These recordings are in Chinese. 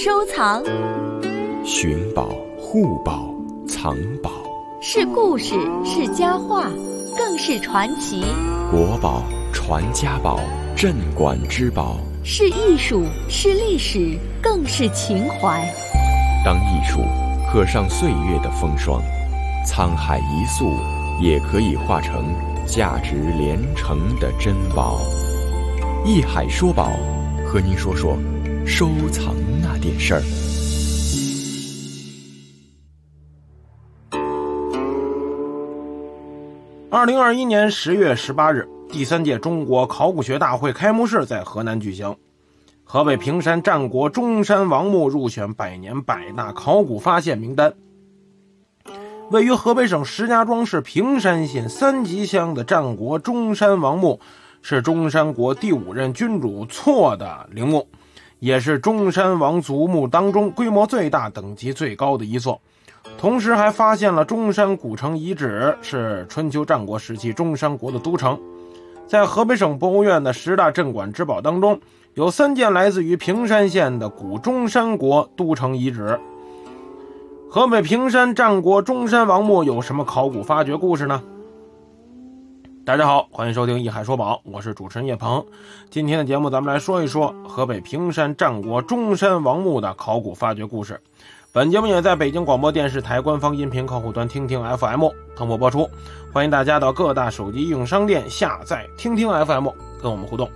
收藏， 寻宝、护宝、藏宝， 是故事，是佳话，更是传奇。 国宝、传家宝、镇馆之宝， 是艺术，是历史，更是情怀。 当艺术刻上岁月的风霜，沧海一粟也可以化成价值连城的珍宝。艺海说宝，和您说说收藏那点事儿。 2021年10月18日，第3届中国考古学大会开幕式在河南举行。河北平山战国中山王墓入选100年百大考古发现名单。位于河北省石家庄市平山县三集乡的战国中山王墓，是中山国第5任君主错的陵墓，也是中山王族墓当中规模最大、等级最高的一座。同时还发现了中山古城遗址，是春秋战国时期中山国的都城。在河北省博物院的10大镇馆之宝当中，有3件来自于平山县的古中山国都城遗址。河北平山战国中山王墓有什么考古发掘故事呢？大家好，欢迎收听艺海说宝，我是主持人叶鹏。今天的节目咱们来说一说河北平山战国中山王墓的考古发掘故事。本节目也在北京广播电视台官方音频客户端听听 FM 同步播出，欢迎大家到各大手机应用商店下载听听 FM 跟我们互动。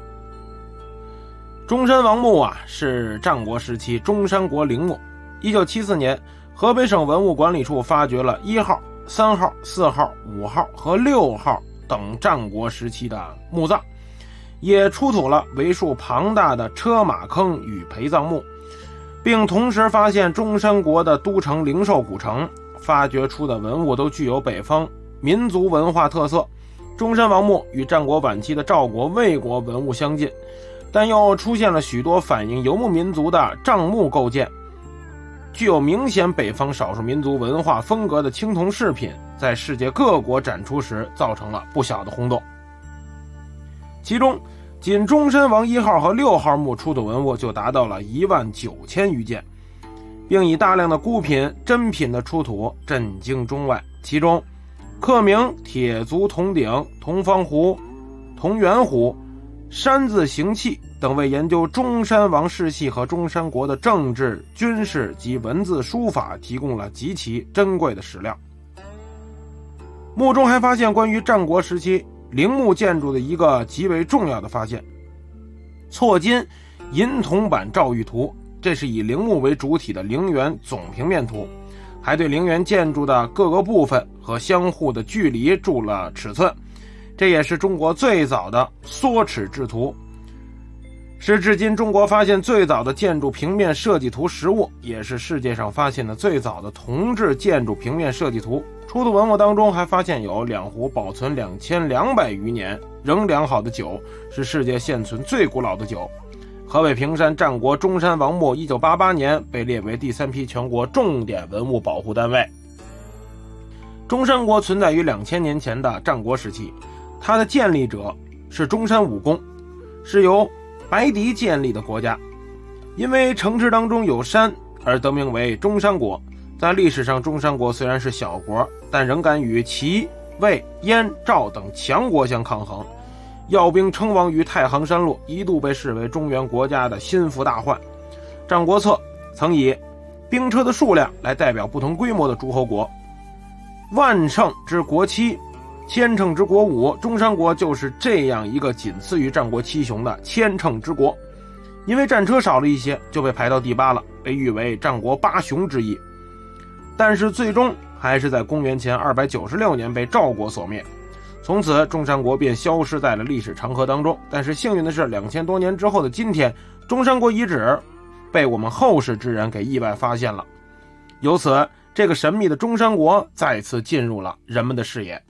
中山王墓是战国时期中山国陵墓。1974年，河北省文物管理处发掘了1号、3号、4号、5号和6号等战国时期的墓葬，也出土了为数庞大的车马坑与陪葬墓，并同时发现中山国的都城灵寿古城。发掘出的文物都具有北方民族文化特色。中山王墓与战国晚期的赵国、魏国文物相近，但又出现了许多反映游牧民族的帐幕构件，具有明显北方少数民族文化风格的青铜饰品，在世界各国展出时造成了不小的轰动。其中仅中山王1号和6号墓出土文物就达到了19000余件，并以大量的孤品、珍品的出土震惊中外。其中刻铭、铁足铜鼎、铜方壶、铜圆壶、山字形器等为研究中山王世系和中山国的政治、军事及文字书法提供了极其珍贵的史料。墓中还发现关于战国时期陵墓建筑的一个极为重要的发现：错金银铜版赵玉图。这是以陵墓为主体的陵园总平面图，还对陵园建筑的各个部分和相互的距离注了尺寸。这也是中国最早的缩尺制图，是至今中国发现最早的建筑平面设计图实物，也是世界上发现的最早的铜制建筑平面设计图。出土文物当中还发现有2壶保存2200余年仍良好的酒，是世界现存最古老的酒。河北平山战国中山王墓1988年被列为第3批全国重点文物保护单位。中山国存在于2000年前的战国时期，它的建立者是中山武公，是由白狄建立的国家。因为城池当中有山而得名为中山国。在历史上，中山国虽然是小国，但仍敢与齐、魏、燕、赵等强国相抗衡，要兵称王于太行山路，一度被视为中原国家的心腹大患。《战国策》曾以兵车的数量来代表不同规模的诸侯国，万乘之国7，千乘之国5，中山国就是这样一个仅次于战国7雄的千乘之国。因为战车少了一些，就被排到第8了，被誉为战国8雄之一。但是最终还是在公元前296年被赵国所灭，从此中山国便消失在了历史长河当中。但是幸运的是，2000多年之后的今天，中山国遗址被我们后世之人给意外发现了，由此这个神秘的中山国再次进入了人们的视野。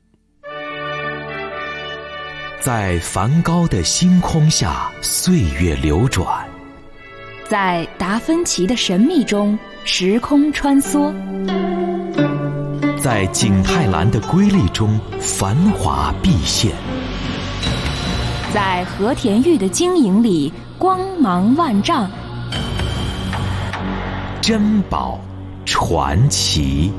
在梵高的星空下，岁月流转； 在达芬奇的神秘中，时空穿梭； 在景泰蓝的瑰丽中，繁华毕现； 在和田玉的晶莹里，光芒万丈。 珍宝传奇。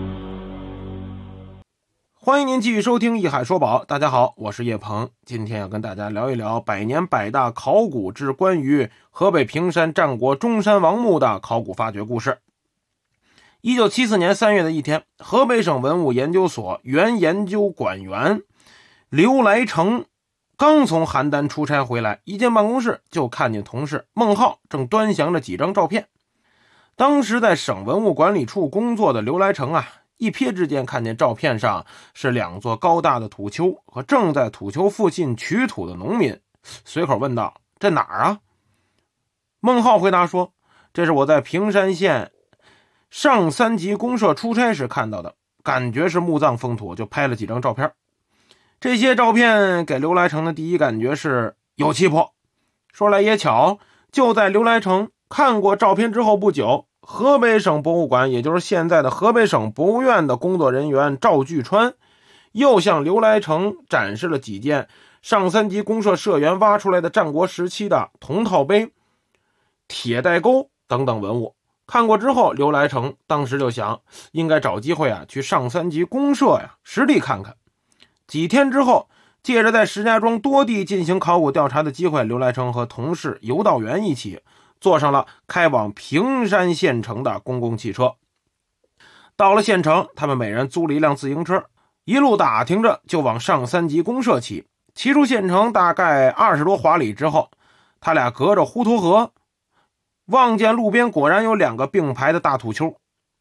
欢迎您继续收听《艺海说宝》，大家好，我是叶鹏，今天要跟大家聊一聊百年百大考古之关于河北平山战国中山王墓的考古发掘故事。1974年3月的一天，河北省文物研究所原研究馆员刘来成刚从邯郸出差回来，一进办公室就看见同事孟浩正端详着几张照片。当时在省文物管理处工作的刘来成一瞥之间看见照片上是2座高大的土丘和正在土丘附近取土的农民，随口问道：“这哪儿啊？”孟浩回答说：“这是我在平山县上3级公社出差时看到的，感觉是墓葬封土，就拍了几张照片。”这些照片给刘来成的第一感觉是有气魄。说来也巧，就在刘来成看过照片之后不久，河北省博物馆，也就是现在的河北省博物院的工作人员赵巨川，又向刘来成展示了几件上3级公社社员挖出来的战国时期的铜套杯、铁带钩等等文物。看过之后，刘来成当时就想，应该找机会去上3级公社实地看看。几天之后，借着在石家庄多地进行考古调查的机会，刘来成和同事游道员一起坐上了开往平山县城的公共汽车。到了县城，他们每人租了一辆自行车，一路打听着就往上3级公社骑。骑出县城大概20多华里之后，他俩隔着滹沱河，望见路边果然有2个并排的大土丘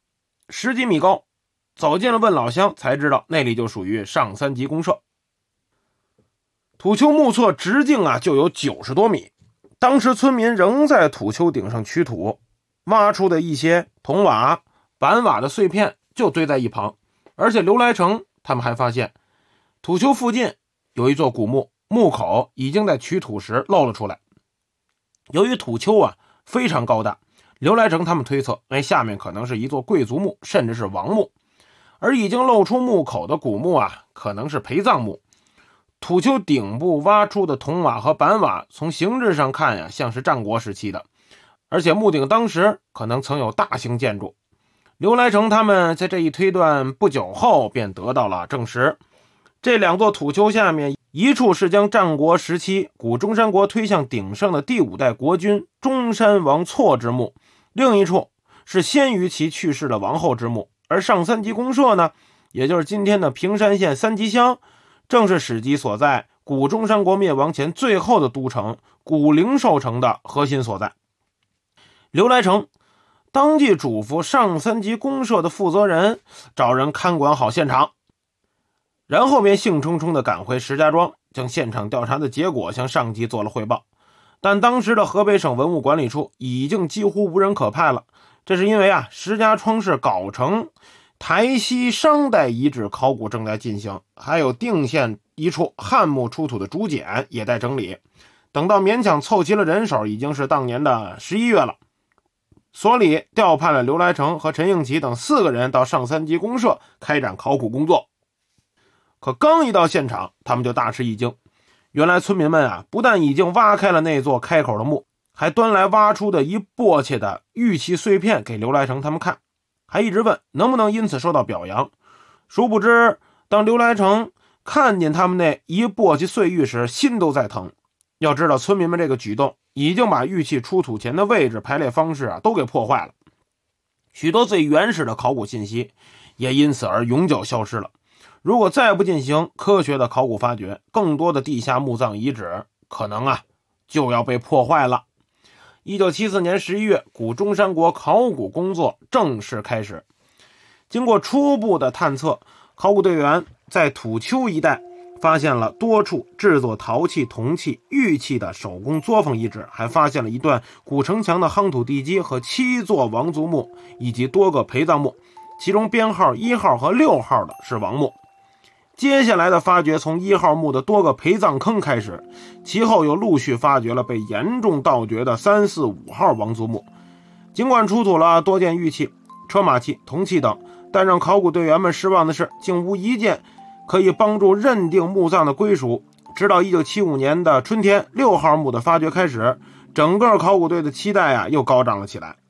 ，10几米高。走进了问老乡，才知道那里就属于上3级公社。土丘目测直径就有90多米。当时村民仍在土丘顶上取土，挖出的一些铜瓦、板瓦的碎片就堆在一旁。而且刘来成他们还发现，土丘附近有一座古墓，墓口已经在取土时露了出来。由于土丘非常高大，刘来成他们推测，下面可能是一座贵族墓，甚至是王墓。而已经露出墓口的古墓可能是陪葬墓。土丘顶部挖出的铜瓦和板瓦，从形制上看像是战国时期的，而且墓顶当时可能曾有大型建筑。刘来成他们在这一推断不久后便得到了证实。这2座土丘下面，一处是将战国时期古中山国推向鼎盛的第5代国君中山王错之墓，另一处是先于其去世的王后之墓。而上3级公社呢，也就是今天的平山县3级乡，正是史籍所在古中山国灭亡前最后的都城古灵寿城的核心所在。刘来成当即嘱咐上3级公社的负责人找人看管好现场，然后便兴冲冲地赶回石家庄，将现场调查的结果向上级做了汇报。但当时的河北省文物管理处已经几乎无人可派了，这是因为石家庄市藁城台西商代遗址考古正在进行，还有定县一处汉墓出土的竹简也在整理。等到勉强凑齐了人手，已经是当年的11月了。所里调派了刘来成和陈应奇等4个人到上3级公社开展考古工作。可刚一到现场，他们就大吃一惊。原来村民们不但已经挖开了那座开口的墓，还端来挖出的一簸箕的玉器碎片给刘来成他们看，还一直问能不能因此受到表扬。殊不知，当刘来成看见他们那一簸箕碎玉时，心都在疼。要知道，村民们这个举动已经把玉器出土前的位置排列方式都给破坏了，许多最原始的考古信息也因此而永久消失了。如果再不进行科学的考古发掘，更多的地下墓葬遗址可能就要被破坏了。1974年11月，古中山国考古工作正式开始。经过初步的探测，考古队员在土丘一带发现了多处制作陶器、铜器、玉器的手工作坊遗址，还发现了一段古城墙的夯土地基和7座王族墓以及多个陪葬墓，其中编号1号和6号的是王墓。接下来的发掘从1号墓的多个陪葬坑开始，其后又陆续发掘了被严重盗掘的3、4、5号王族墓。尽管出土了多件玉器、车马器、铜器等，但让考古队员们失望的是，竟无一件可以帮助认定墓葬的归属。直到1975年的春天，6号墓的发掘开始，整个考古队的期待又高涨了起来。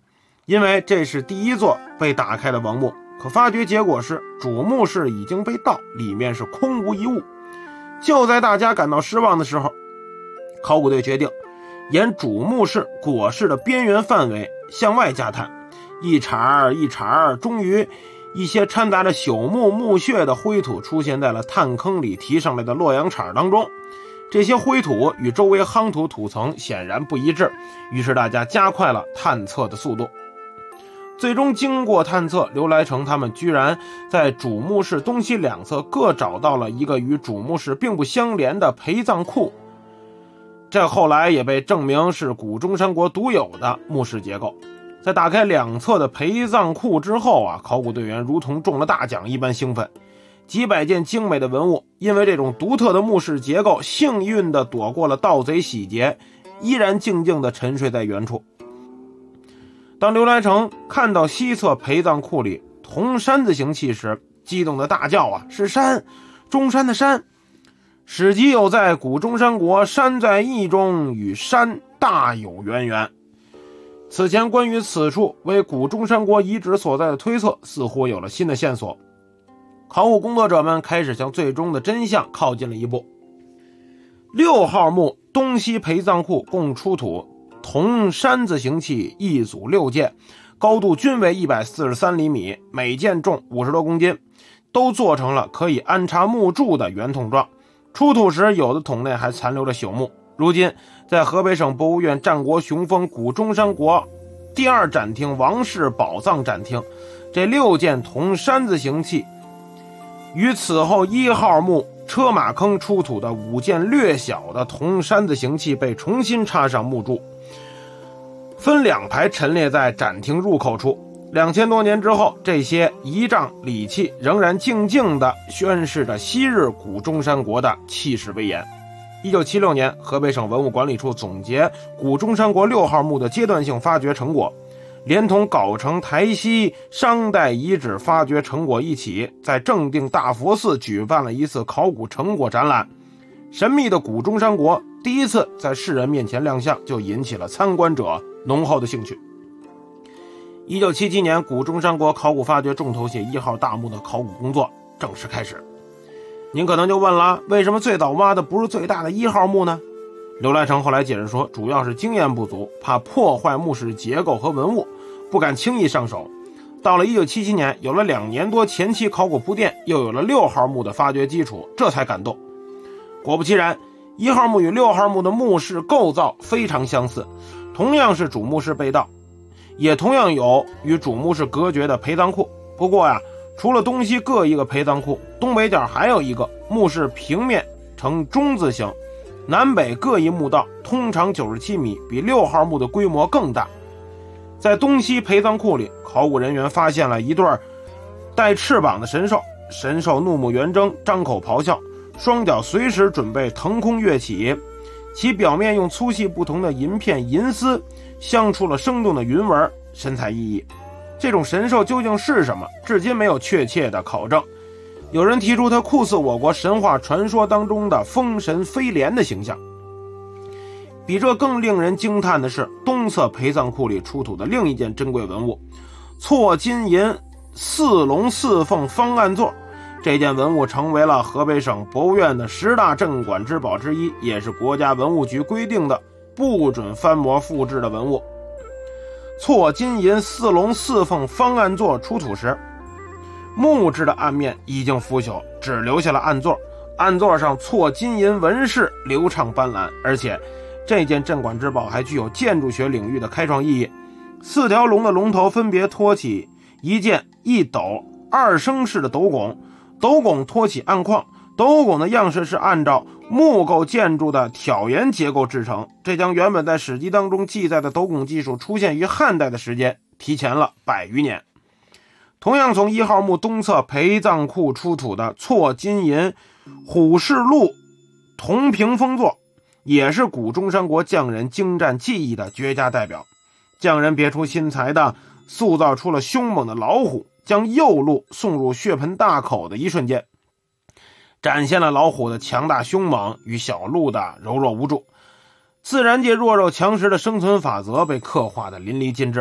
因为这是第一座被打开的王墓，可发掘结果是主墓室已经被盗，里面是空无一物。就在大家感到失望的时候，考古队决定沿主墓室椁室的边缘范围向外加探，一茬一茬，终于一些掺杂着朽木墓穴的灰土出现在了探坑里提上来的洛阳铲当中。这些灰土与周围夯土土层显然不一致，于是大家加快了探测的速度。最终经过探测，刘来成他们居然在主墓室东西两侧各找到了一个与主墓室并不相连的陪葬库，这后来也被证明是古中山国独有的墓室结构。在打开两侧的陪葬库之后考古队员如同中了大奖一般兴奋，几百件精美的文物因为这种独特的墓室结构幸运地躲过了盗贼洗劫，依然静静地沉睡在原处。当刘来成看到西侧陪葬库里铜山字形器时，激动的大叫是山，中山的山。史籍有在古中山国，山在义中，与山大有渊源。此前关于此处为古中山国遗址所在的推测似乎有了新的线索，考古工作者们开始向最终的真相靠近了一步。6号墓东西陪葬库共出土铜山字形器一组6件，高度均为143厘米，每件重50多公斤，都做成了可以安插木柱的圆筒状。出土时有的桶内还残留着朽木。如今在河北省博物院战国雄风古中山国第2展厅王室宝藏展厅，这6件铜山字形器与此后1号墓车马坑出土的5件略小的铜山字形器被重新插上木柱，分2排陈列在展厅入口处。2000多年之后，这些仪仗礼器仍然静静地宣示着昔日古中山国的气势威严。1976年，河北省文物管理处总结古中山国6号墓的阶段性发掘成果，连同藁城台西商代遗址发掘成果一起，在正定大佛寺举办了一次考古成果展览。神秘的古中山国第一次在世人面前亮相，就引起了参观者浓厚的兴趣。1977年，古中山国考古发掘重头戏1号大墓的考古工作正式开始。您可能就问了，为什么最早挖的不是最大的1号墓呢？刘来成后来解释说，主要是经验不足，怕破坏墓室结构和文物，不敢轻易上手。到了1977年，有了2年多前期考古铺垫，又有了6号墓的发掘基础，这才敢动。果不其然，1号墓与6号墓的墓室构造非常相似，同样是主墓室被盗，也同样有与主墓室隔绝的陪葬库。不过除了东西各一个陪葬库，东北角还有一个墓室，平面呈中字形，南北各一墓道，通长97米，比6号墓的规模更大。在东西陪葬库里，考古人员发现了一对带翅膀的神兽，神兽怒目圆睁，张口咆哮，双脚随时准备腾空跃起，其表面用粗细不同的银片银丝镶出了生动的云纹，神采奕奕。这种神兽究竟是什么，至今没有确切的考证。有人提出它酷似我国神话传说当中的风神飞廉的形象。比这更令人惊叹的是，东侧陪葬库里出土的另一件珍贵文物错金银4龙4凤方案座。这件文物成为了河北省博物院的10大镇馆之宝之一，也是国家文物局规定的不准翻模复制的文物。错金银4龙4凤方案座出土时，木质的案面已经腐朽，只留下了案座，案座上错金银纹饰流畅斑斓，而且这件镇馆之宝还具有建筑学领域的开创意义。4条龙的龙头分别托起一件1斗2升式的斗拱，斗拱托起案框，斗拱的样式是按照木构建筑的挑檐结构制成，这将原本在史籍当中记载的斗拱技术出现于汉代的时间提前了100余年。同样从1号墓东侧陪葬库出土的错金银虎视鹿铜屏风座，也是古中山国匠人精湛技艺的绝佳代表。匠人别出心裁地塑造出了凶猛的老虎将右鹿送入血盆大口的一瞬间，展现了老虎的强大凶猛与小鹿的柔弱无助。自然界弱肉强食的生存法则被刻画的淋漓尽致。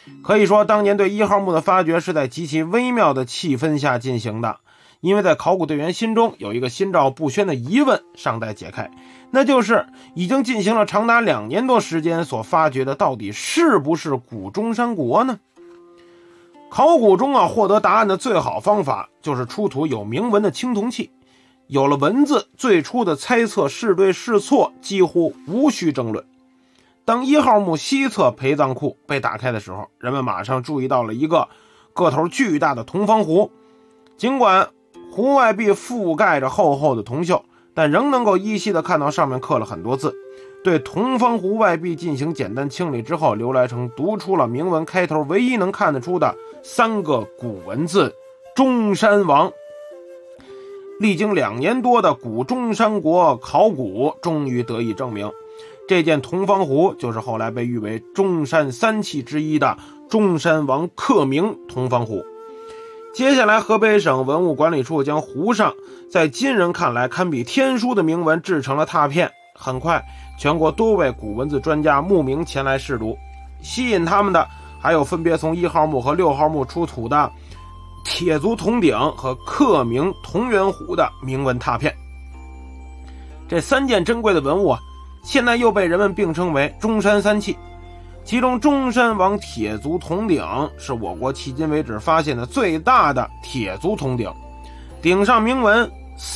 可以说当年对1号墓的发掘是在极其微妙的气氛下进行的，因为在考古队员心中有一个心照不宣的疑问尚待解开，那就是已经进行了长达2年多时间所发掘的到底是不是古中山国呢？考古中获得答案的最好方法就是出土有铭文的青铜器，有了文字，最初的猜测是对是错几乎无需争论。当1号墓西侧陪葬库被打开的时候，人们马上注意到了一个个头巨大的铜方壶，尽管壶外壁覆盖着厚厚的铜锈，但仍能够依稀地看到上面刻了很多字。对铜方壶外壁进行简单清理之后，刘来成读出了铭文开头唯一能看得出的3个古文字中山王。历经2年多的古中山国考古终于得以证明，这件铜方壶就是后来被誉为中山3器之一的中山王刻铭铜方壶。接下来河北省文物管理处将壶上在今人看来堪比天书的铭文制成了拓片，很快全国多位古文字专家慕名前来试读，吸引他们的还有分别从1号墓和6号墓出土的铁足铜鼎和刻铭铜圆壶的铭文拓片。这3件珍贵的文物现在又被人们并称为中山3器，其中中山王铁足铜鼎是我国迄今为止发现的最大的铁足铜鼎，鼎上铭文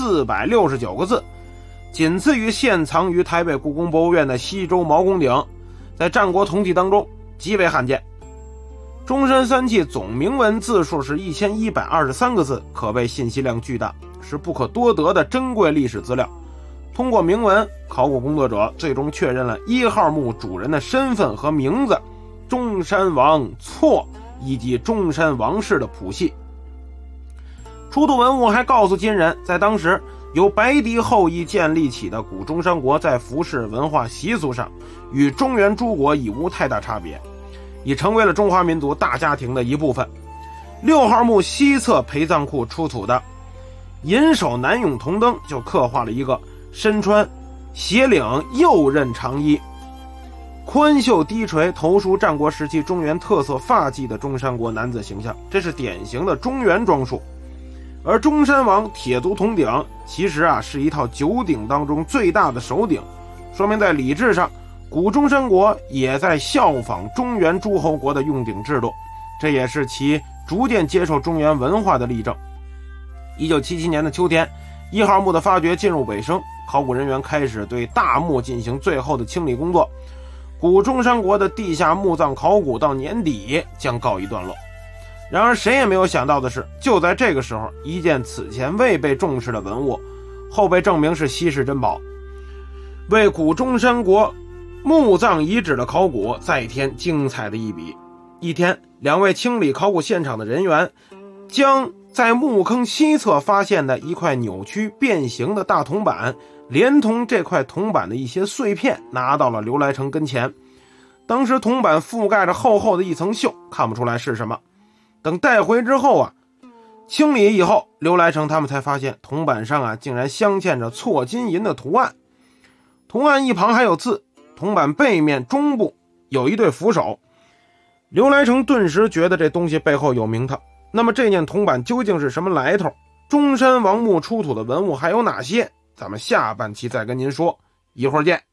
469个字，仅次于现藏于台北故宫博物院的西周毛公鼎，在战国铜器当中极为罕见。中山3器总铭文字数是1123个字，可谓信息量巨大，是不可多得的珍贵历史资料。通过铭文，考古工作者最终确认了1号墓主人的身份和名字中山王错，以及中山王氏的谱系。出土文物还告诉今人，在当时由白狄后裔建立起的古中山国在服饰文化习俗上与中原诸国已无太大差别，已成为了中华民族大家庭的一部分。6号墓西侧陪葬库出土的银手南俑铜灯就刻画了一个身穿斜领右衽长衣、宽袖低垂、头梳战国时期中原特色发髻的中山国男子形象，这是典型的中原装束。而中山王铁足铜鼎其实是一套9鼎当中最大的首鼎，说明在礼制上古中山国也在效仿中原诸侯国的用鼎制度，这也是其逐渐接受中原文化的例证。1977年的秋天，1号墓的发掘进入尾声，考古人员开始对大墓进行最后的清理工作，古中山国的地下墓葬考古到年底将告一段落。然而谁也没有想到的是，就在这个时候，一件此前未被重视的文物后被证明是稀世珍宝，为古中山国墓葬遗址的考古再添精彩的一笔。一天，2位清理考古现场的人员将在墓坑西侧发现的一块扭曲变形的大铜板，连同这块铜板的一些碎片拿到了刘来成跟前。当时铜板覆盖着厚厚的一层锈，看不出来是什么。等带回之后清理以后，刘来成他们才发现铜板上竟然镶嵌着错金银的图案，图案一旁还有字，铜板背面中部有一对扶手。刘来成顿时觉得这东西背后有名堂。那么这件铜板究竟是什么来头？中山王墓出土的文物还有哪些？咱们下半期再跟您说，一会儿见。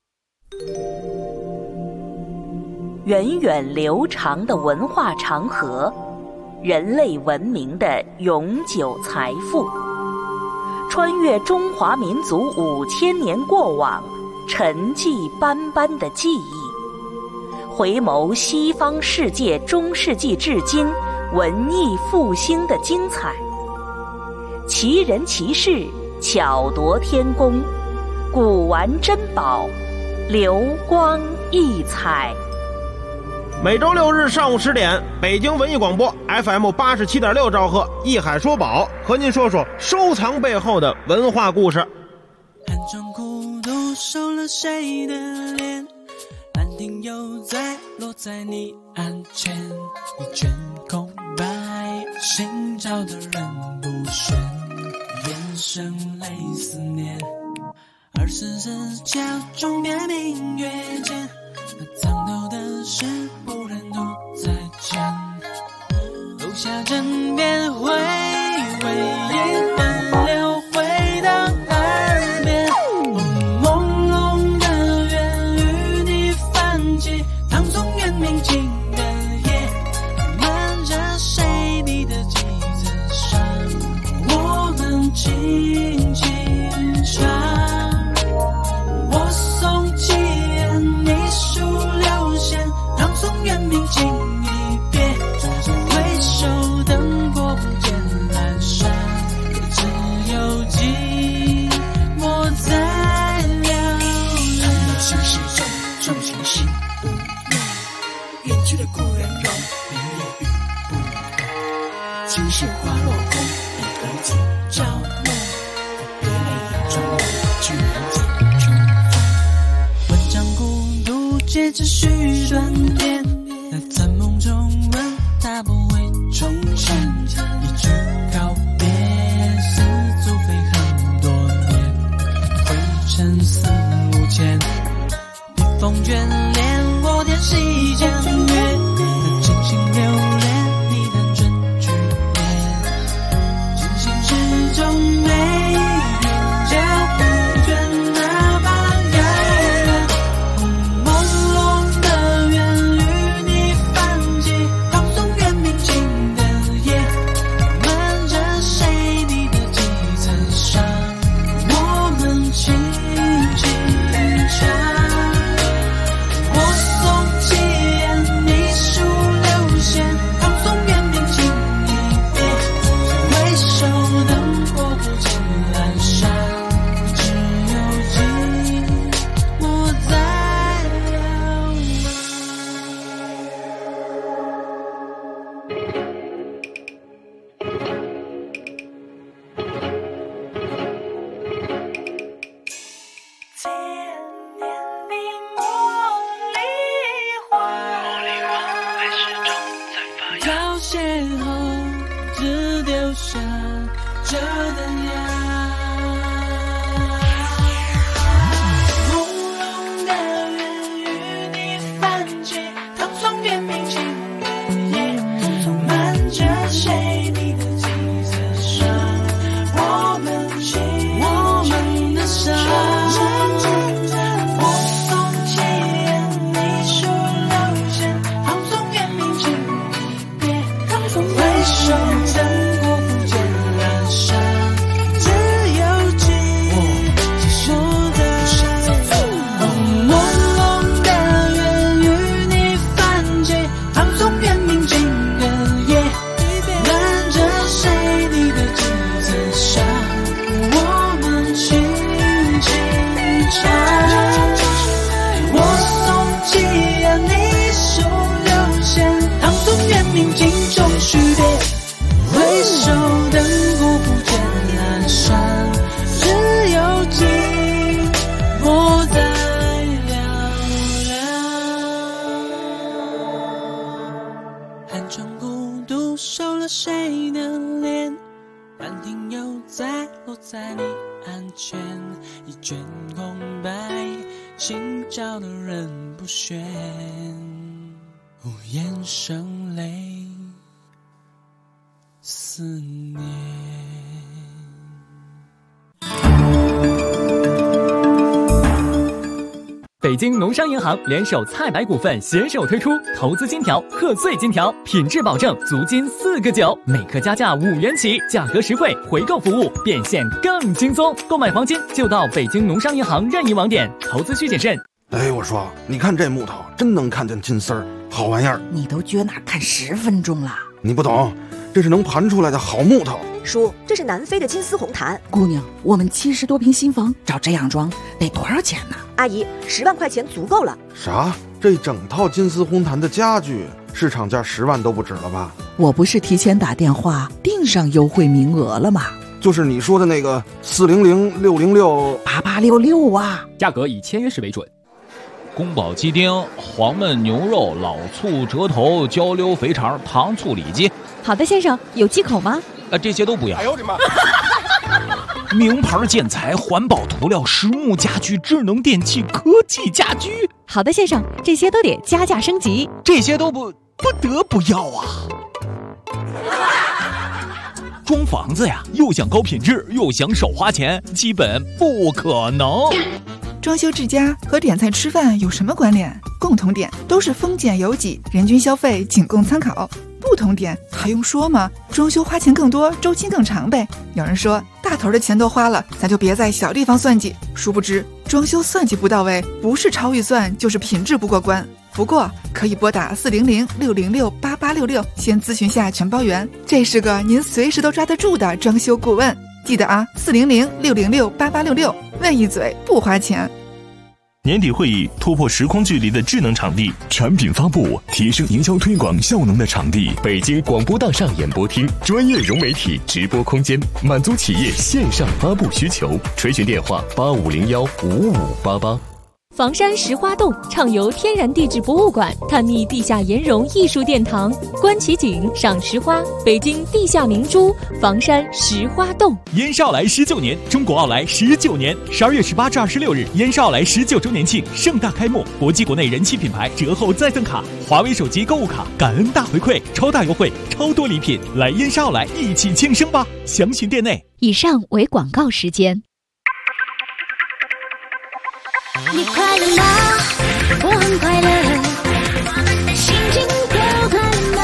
源远流长的文化长河，人类文明的永久财富，穿越中华民族5000年过往，沉寂斑斑的记忆，回眸西方世界中世纪至今文艺复兴的精彩，奇人奇事，巧夺天工，古玩珍宝，流光溢彩。 每周6日上午10点，北京文艺广播 FM 87.6兆赫，艺海说宝和您说说收藏背后的文化故事。 寒窗苦读收了谁的脸，兰亭又在落在你案前，一卷空白，寻找的人不选，眼神泪思念，24时桥中边明月间，那藏头的事不忍独在枕边，回味音环流回到耳边。朦胧的缘与你泛起，唐宋元明清的夜，漫着谁你的几层纱，我们轻轻唱。我送七言，你数六弦，唐宋元明清一别，回首灯火不见阑珊，只有寂寞在寥寥。看到心事重，重情心无缘，远去的故人容，明夜雨不断，青石花落空，一而今朝暮，别泪眼中流，去人间重逢。万丈孤独皆只须断点，在梦中问他不会重现，一句告别，似足飞很多年，灰尘四五千，笔锋眷恋，我添细江月，真心留恋，你弹针去念，真心之中没边角不倦，哪怕遥远。朦胧的缘与你泛起，唐宋元明清的夜，漫着谁你的几层纱，我们轻轻唱。我送七言，你数六弦，唐宋元明清一别，回首灯火不见阑珊，只有寂寞在寥寥。千年的茉莉花，凋谢后只丢下这淡雅。朦胧的缘与你泛起，唐宋元明清的夜，漫着谁你的几层纱，我们的伤。我送七言，你数六弦，唐宋元明清一别，回首灯火不见阑珊，只有寂寞在。朦胧的缘与你泛起，唐宋元明清的夜，漫着谁你的几层纱，我们轻轻唱。我送七言，你数六弦，唐宋元明清终须别，回首灯火不见阑珊，只有寂寞在寥寥。寒窗孤独收了谁的脸，兰亭又再落在你案前，一卷空白，心照的人不选，无言声泪思念。 北京农商银行联手菜百股份携手推出投资金条、贺岁金条，品质保证，足金4个9，每克加价5元起，价格实惠，回购服务变现更轻松。购买黄金就到北京农商银行任意网点，投资需谨慎。 哎，我说，你看这木头，真能看见金丝儿，好玩意儿。 你都撅那看10分钟了， 你不懂，这是能盘出来的好木头。 叔，这是南非的金丝红檀。 姑娘，我们70多平新房找这样装得多少钱呢？ 阿姨，10万块钱足够了。 啥？这整套金丝红檀的家具市场价10万都不止了吧？ 我不是提前打电话订上优惠名额了吗？ 就是你说的那个400 606 8866啊， 价格以签约时为准。 宫保鸡丁、黄焖牛肉、老醋折头、焦溜肥肠、糖醋里脊。 好的，先生，有忌口吗？ 这些都不要。 哎呦我的妈！ 名牌建材、环保涂料、实木家具、智能电器、科技家居。 好的，先生，这些都得加价升级。 这些都不。 不得不要啊。装房子呀，又想高品质又想少花钱，基本不可能。 装修治家和点菜吃饭有什么关联？共同点都是丰俭由己，人均消费仅供参考。不同点还用说吗？装修花钱更多，周期更长呗。有人说大头的钱都花了，咱就别在小地方算计。殊不知装修算计不到位，不是超预算就是品质不过关。不过可以拨打400-606-8866，先咨询下全包圆，这是个您随时都抓得住的装修顾问。记得啊，400-606-8866，问一嘴不花钱。 年底会议突破时空距离的智能场地， 产品发布提升营销推广效能的场地， 北京广播大厦演播厅，专业融媒体直播空间，满足企业线上发布需求。垂询电话8501-5588。 房山石花洞畅游天然地质博物馆，探秘地下岩溶艺术殿堂，观奇景，赏石花，北京地下明珠，房山石花洞。 燕少来19年，中国奥莱19年，12月18至26日，燕少来19周年庆盛大开幕，国际国内人气品牌折后再赠卡，华为手机购物卡，感恩大回馈，超大优惠，超多礼品，来燕少来一起庆生吧！详询店内。 以上为广告时间。 你快乐吗？我很快乐，心情都快乐吗？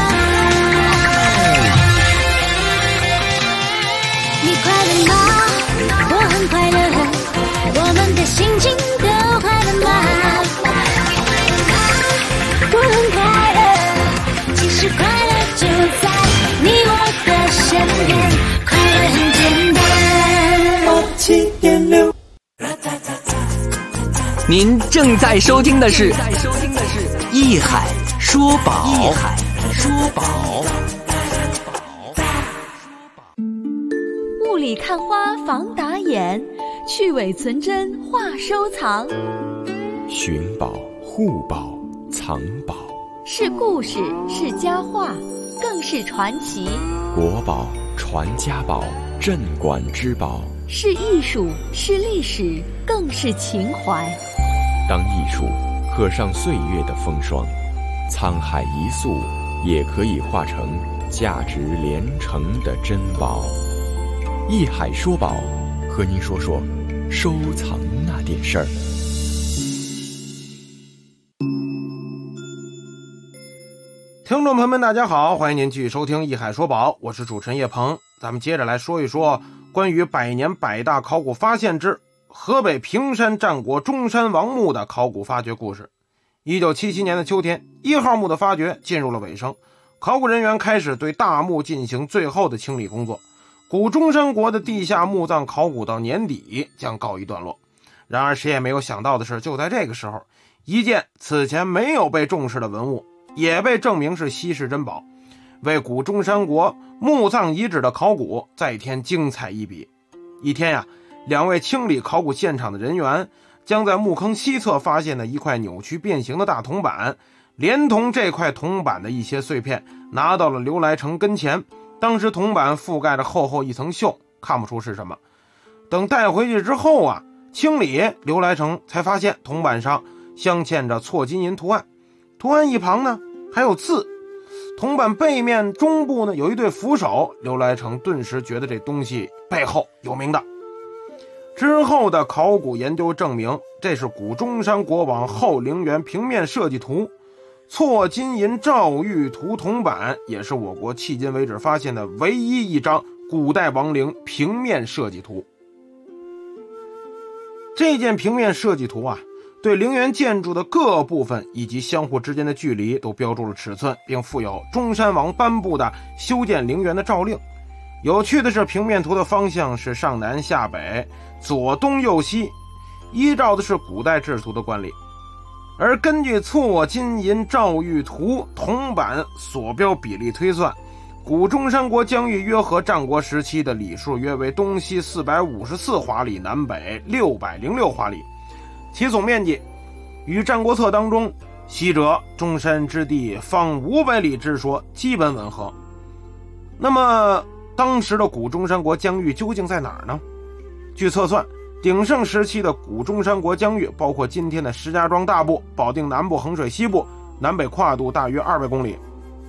你快乐吗？我很快乐，我们的心情都快乐吗？我很快乐，其实快乐就在你我的身边，快乐很简单。 您正在收听的是《艺海说宝》。 雾里看花防打眼，去伪存真话收藏。 寻宝、护宝、藏宝， 是故事，是佳话，更是传奇。 国宝、传家宝、镇馆之宝， 是艺术，是历史，更是情怀。 当艺术刻上岁月的风霜，沧海一粟也可以化成价值连城的珍宝。艺海说宝，和您说说收藏那点事儿。 听众朋友们大家好，欢迎您继续收听艺海说宝，我是主持人叶鹏。咱们接着来说一说关于百年百大考古发现之河北平山战国中山王墓的考古发掘故事。1977年的秋天，1号墓的发掘进入了尾声，考古人员开始对大墓进行最后的清理工作。古中山国的地下墓葬考古到年底将告一段落。然而谁也没有想到的是，就在这个时候，一件此前没有被重视的文物也被证明是稀世珍宝，为古中山国墓葬遗址的考古再添精彩一笔。一天呀，两位清理考古现场的人员将在墓坑西侧发现的一块扭曲变形的大铜板，连同这块铜板的一些碎片拿到了刘来成跟前。当时铜板覆盖着厚厚一层锈，看不出是什么。等带回去之后啊，清理，刘来成才发现铜板上镶嵌着错金银图案，图案一旁呢还有字。铜板背面中部呢有一对扶手，刘来成顿时觉得这东西背后有名的。之后的考古研究证明，这是古中山国王后陵园平面设计图，错金银诏狱图铜板也是我国迄今为止发现的唯一一张古代王陵平面设计图。这件平面设计图啊，对陵园建筑的各部分以及相互之间的距离都标注了尺寸，并附有中山王颁布的修建陵园的诏令。有趣的是，平面图的方向是上南下北，左东右西，依照的是古代制图的惯例。而根据错金银诏狱图铜板所标比例推算，古中山国疆域约合战国时期的里数约为东西454华里，南北606华里，其总面积与战国策当中西者中山之地方500里之说基本吻合。那么当时的古中山国疆域究竟在哪儿呢？据测算，鼎盛时期的古中山国疆域包括今天的石家庄大部、保定南部、衡水西部，南北跨度大约200公里。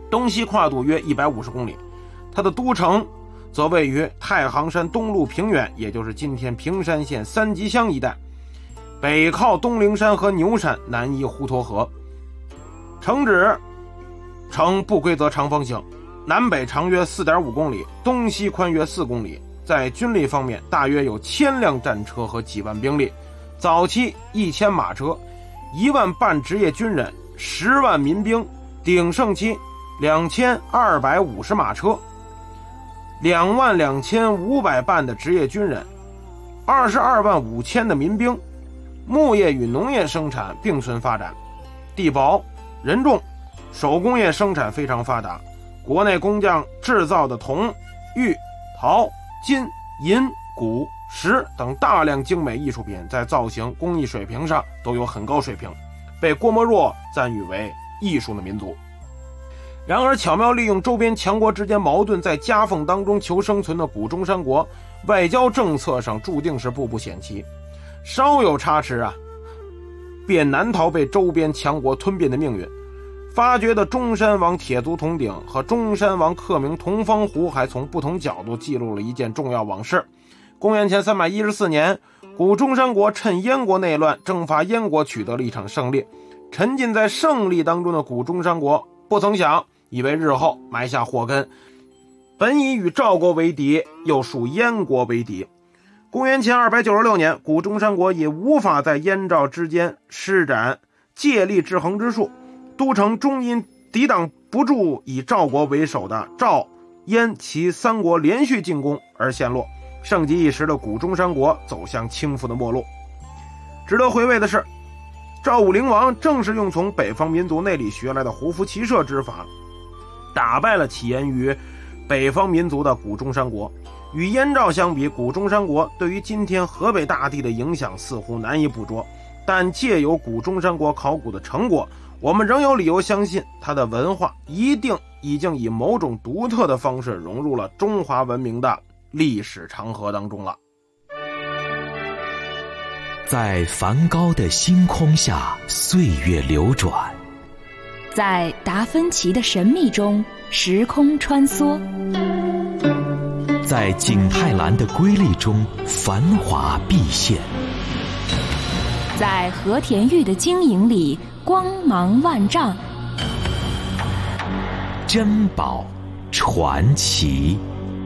东西跨度约150公里。它的都城则位于太行山东麓平原，也就是今天平山县三吉乡一带，北靠东陵山和牛山，南依滹沱河。城址呈不规则长方形，南北长约 4.5 公里，东西宽约4公里。在军力方面，大约有1000辆战车和几万兵力，早期1000马车，1万半职业军人，10万民兵，鼎盛期2250马车，22500伴的职业军人，225000的民兵。牧业与农业生产并存发展，地薄人众，手工业生产非常发达。国内工匠制造的铜、玉、陶、金、银、钴、石等大量精美艺术品，在造型工艺水平上都有很高水平，被郭沫若赞誉为艺术的民族。然而，巧妙利用周边强国之间矛盾，在夹缝当中求生存的古中山国，外交政策上注定是步步险棋，稍有差池便难逃被周边强国吞并的命运。发掘的中山王铁足铜鼎和中山王刻名铜方壶，还从不同角度记录了一件重要往事。公元前314年，古中山国趁燕国内乱，征伐燕国，取得了一场胜利。沉浸在胜利当中的古中山国不曾想，以为日后埋下祸根，本以与赵国为敌，又属燕国为敌。公元前296年，古中山国也无法在燕赵之间施展借力制衡之术，都城终因抵挡不住以赵国为首的赵、燕、齐三国连续进攻而陷落，盛极一时的古中山国走向倾覆的末路。值得回味的是，赵武灵王正是用从北方民族那里学来的胡服骑射之法，打败了起源于北方民族的古中山国。与燕赵相比，古中山国对于今天河北大地的影响似乎难以捕捉，但借由古中山国考古的成果，我们仍有理由相信它的文化一定已经以某种独特的方式融入了中华文明的历史长河当中了。 在梵高的星空下，岁月流转； 在达芬奇的神秘中，时空穿梭； 在景泰蓝的瑰丽中，繁华毕现； 在和田玉的晶莹里，光芒万丈。 珍宝传奇。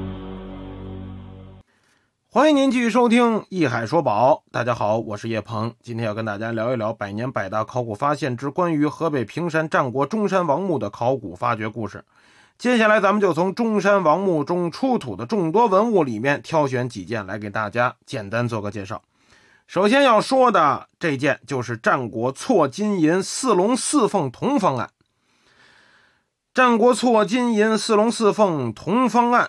欢迎您继续收听艺海说宝。大家好，我是叶鹏，今天要跟大家聊一聊百年百大考古发现之关于河北平山战国中山王墓的考古发掘故事。接下来咱们就从中山王墓中出土的众多文物里面挑选几件来给大家简单做个介绍。首先要说的这件就是战国错金银四龙四凤铜方案。战国错金银四龙四凤铜方案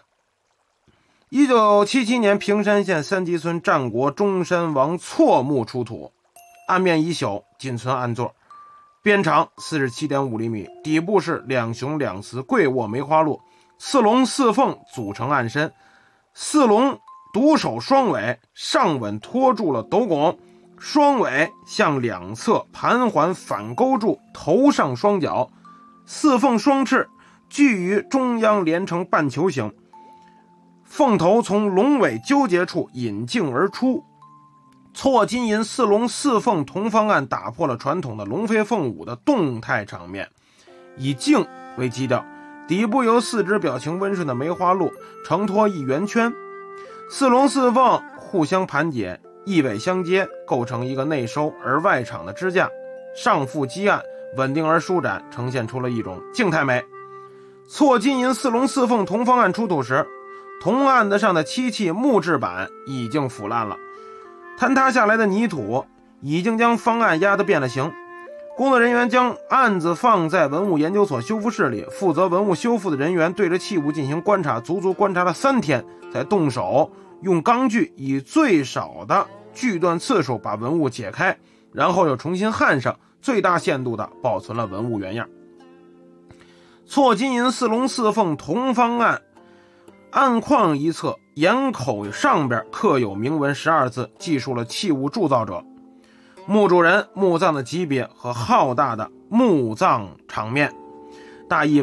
1977年平山县三吉村战国中山王错墓出土，案面已朽，仅存案座，边长 47.5 厘米，底部是两雄两雌跪卧梅花鹿，四龙四凤组成案身，四龙独首双尾，上吻托住了斗拱，双尾向两侧盘环反勾住头上双脚，四凤双翅聚于中央连成半球形，凤头从龙尾纠结处引颈而出。错金银四龙四凤铜方案打破了传统的龙飞凤舞的动态场面，以颈为基调，底部由四只表情温顺的梅花鹿承托一圆圈，四龙四凤互相盘结，翼尾相接，构成一个内收而外敞的支架，上腹基岸稳定而舒展，呈现出了一种静态美。错金银四龙四凤铜方案出土时，铜案子上的漆器木质板已经腐烂了，坍塌下来的泥土已经将方案压得变了形。工作人员将案子放在文物研究所修复室里，负责文物修复的人员对着器物进行观察，足足观察了3天，才动手用钢锯以最少的锯断次数把文物解开，然后又重新焊上，最大限度地保存了文物原样。错金银四龙四凤铜方案案框一侧檐口上边刻有铭文12字，记述了器物铸造者、墓主人、墓葬的级别和浩大的墓葬场面，大意为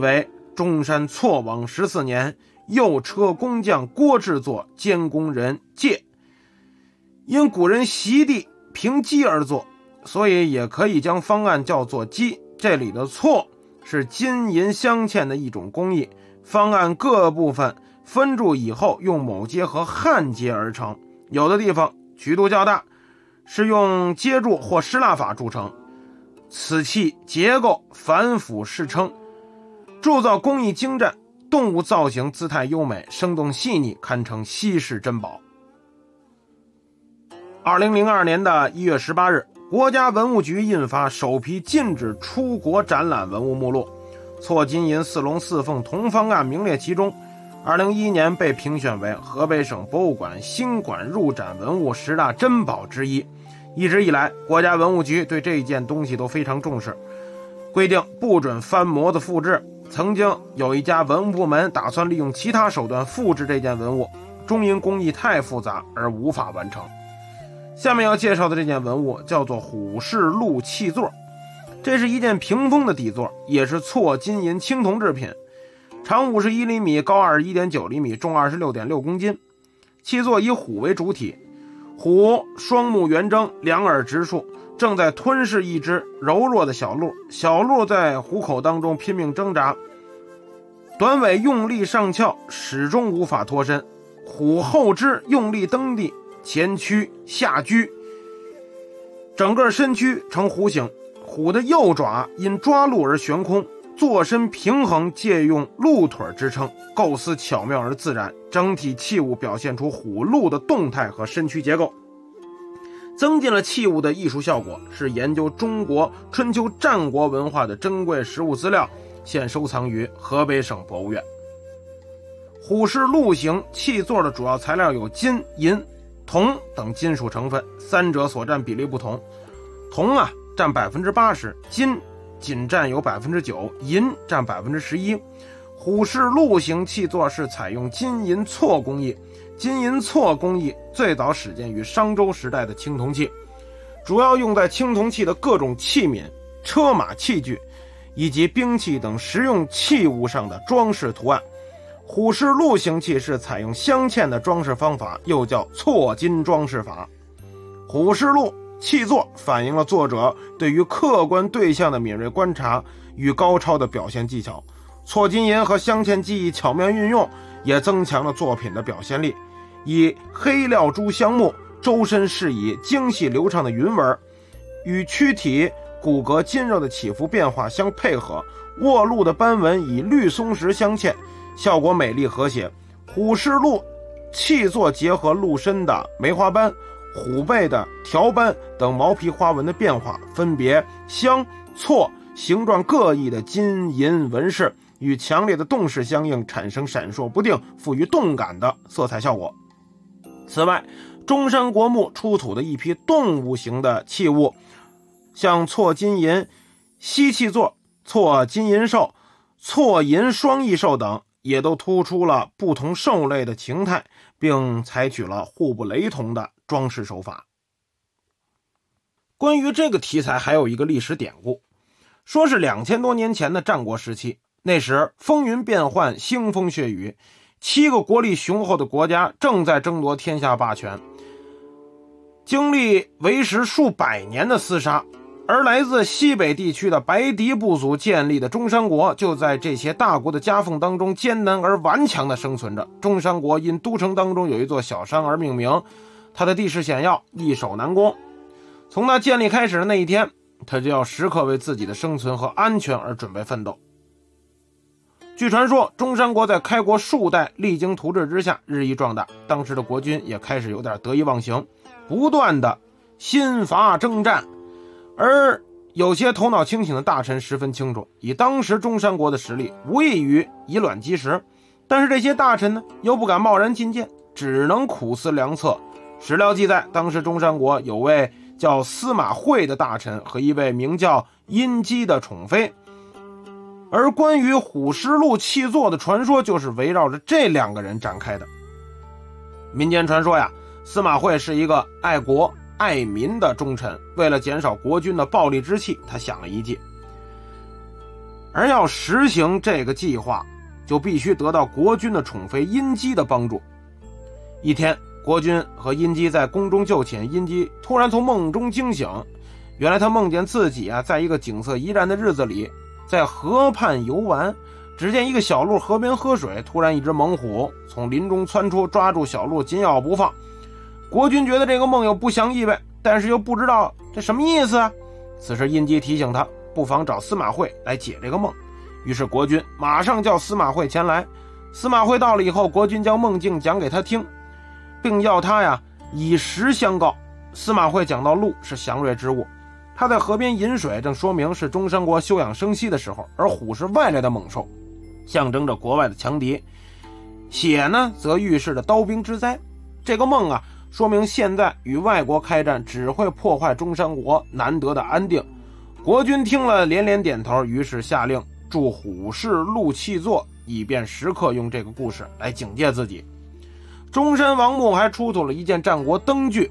中山错王14年，右车工匠郭制作，监工人介。因古人席地凭机而作，所以也可以将方案叫做机。这里的错是金银镶嵌的一种工艺，方案各部分分铸以后用铆接和焊接而成，有的地方曲度较大，是用接铸或失蜡法铸成。此器结构繁复适称，铸造工艺精湛，动物造型姿态优美，生动细腻，堪称稀世珍宝。2002年的1月18日，国家文物局印发首批禁止出国展览文物目录，错金银四龙四凤铜方案名列其中。2011年被评选为河北省博物馆新馆入展文物10大珍宝之一。一直以来，国家文物局对这一件东西都非常重视，规定不准翻模子复制。曾经有一家文物部门打算利用其他手段复制这件文物，终因工艺太复杂而无法完成。下面要介绍的这件文物叫做虎式鹿器座，这是一件屏风的底座，也是错金银青铜制品，长51厘米，高21.9厘米，重26.6公斤。器座以虎为主体，虎双目圆睁，两耳直竖，正在吞噬一只柔弱的小鹿，小鹿在虎口当中拼命挣扎，短尾用力上翘，始终无法脱身。虎后肢用力蹬地，前屈下居，整个身躯呈弧形，虎的右爪因抓鹿而悬空，坐身平衡，借用鹿腿支撑，构思巧妙而自然，整体器物表现出虎鹿的动态和身躯结构，增进了器物的艺术效果，是研究中国春秋战国文化的珍贵实物资料，现收藏于河北省博物院。虎式鹿形器座的主要材料有金、银、铜等金属成分，三者所占比例不同。铜占 80%， 金仅占有 9%， 银占 11%。 虎式鹿形器座是采用金银错工艺，金银错工艺最早始见于商周时代的青铜器，主要用在青铜器的各种器皿、车马器具以及兵器等实用器物上的装饰图案。虎式鹿形器是采用镶嵌的装饰方法，又叫错金装饰法。虎式鹿器座反映了作者对于客观对象的敏锐观察与高超的表现技巧，错金银和镶嵌技艺巧妙运用，也增强了作品的表现力。以黑料珠镶木，周身饰以精细流畅的云纹，与躯体骨骼筋肉的起伏变化相配合，握鹿的斑纹以绿松石镶嵌，效果美丽和谐。虎式鹿器座结合鹿身的梅花斑、虎背的条斑等毛皮花纹的变化，分别镶错形状各异的金银纹饰，与强烈的动势相应，产生闪烁不定、富于动感的色彩效果。此外，中山国墓出土的一批动物型的器物，像错金银犀器座、错金银兽、错银双翼兽等，也都突出了不同兽类的形态，并采取了互不雷同的装饰手法。关于这个题材还有一个历史典故，说是2000多年前的战国时期，那时风云变幻，腥风血雨，7个国力雄厚的国家正在争夺天下霸权，经历为时数百年的厮杀，而来自西北地区的白狄部族建立的中山国，就在这些大国的夹缝当中艰难而顽强地生存着。中山国因都城当中有一座小山而命名，它的地势险要，易守难攻。从它建立开始的那一天，它就要时刻为自己的生存和安全而准备奋斗。据传说，中山国在开国数代励精图治之下日益壮大，当时的国君也开始有点得意忘形，不断的新伐征战。而有些头脑清醒的大臣十分清楚，以当时中山国的实力，无异于以卵击石。但是这些大臣呢，又不敢贸然进谏，只能苦思良策。史料记载，当时中山国有位叫司马惠的大臣和一位名叫殷姬的宠妃，而关于虎式鹿器座的传说就是围绕着这2个人展开的。民间传说呀，司马惠是一个爱国爱民的忠臣，为了减少国君的暴戾之气，他想了一计， 而要实行这个计划，就必须得到国君的宠妃殷姬的帮助。一天，国君和殷姬在宫中就寝，殷姬突然从梦中惊醒，原来他梦见自己在一个景色宜人的日子里，在河畔游玩，只见一个小鹿河边喝水，突然一只猛虎从林中窜出，抓住小鹿紧咬不放。国君觉得这个梦有不祥意味，但是又不知道这什么意思啊。此时殷姬提醒他不妨找司马惠来解这个梦，于是国君马上叫司马惠前来。司马惠到了以后，国君将梦境讲给他听，并要他以实相告。司马惠讲到鹿是祥瑞之物，他在河边饮水，正说明是中山国休养生息的时候，而虎是外来的猛兽，象征着国外的强敌。血呢，则预示着刀兵之灾。这个梦说明现在与外国开战只会破坏中山国难得的安定。国君听了连连点头，于是下令铸虎式鹿器座，以便时刻用这个故事来警戒自己。中山王墓还出土了一件战国灯具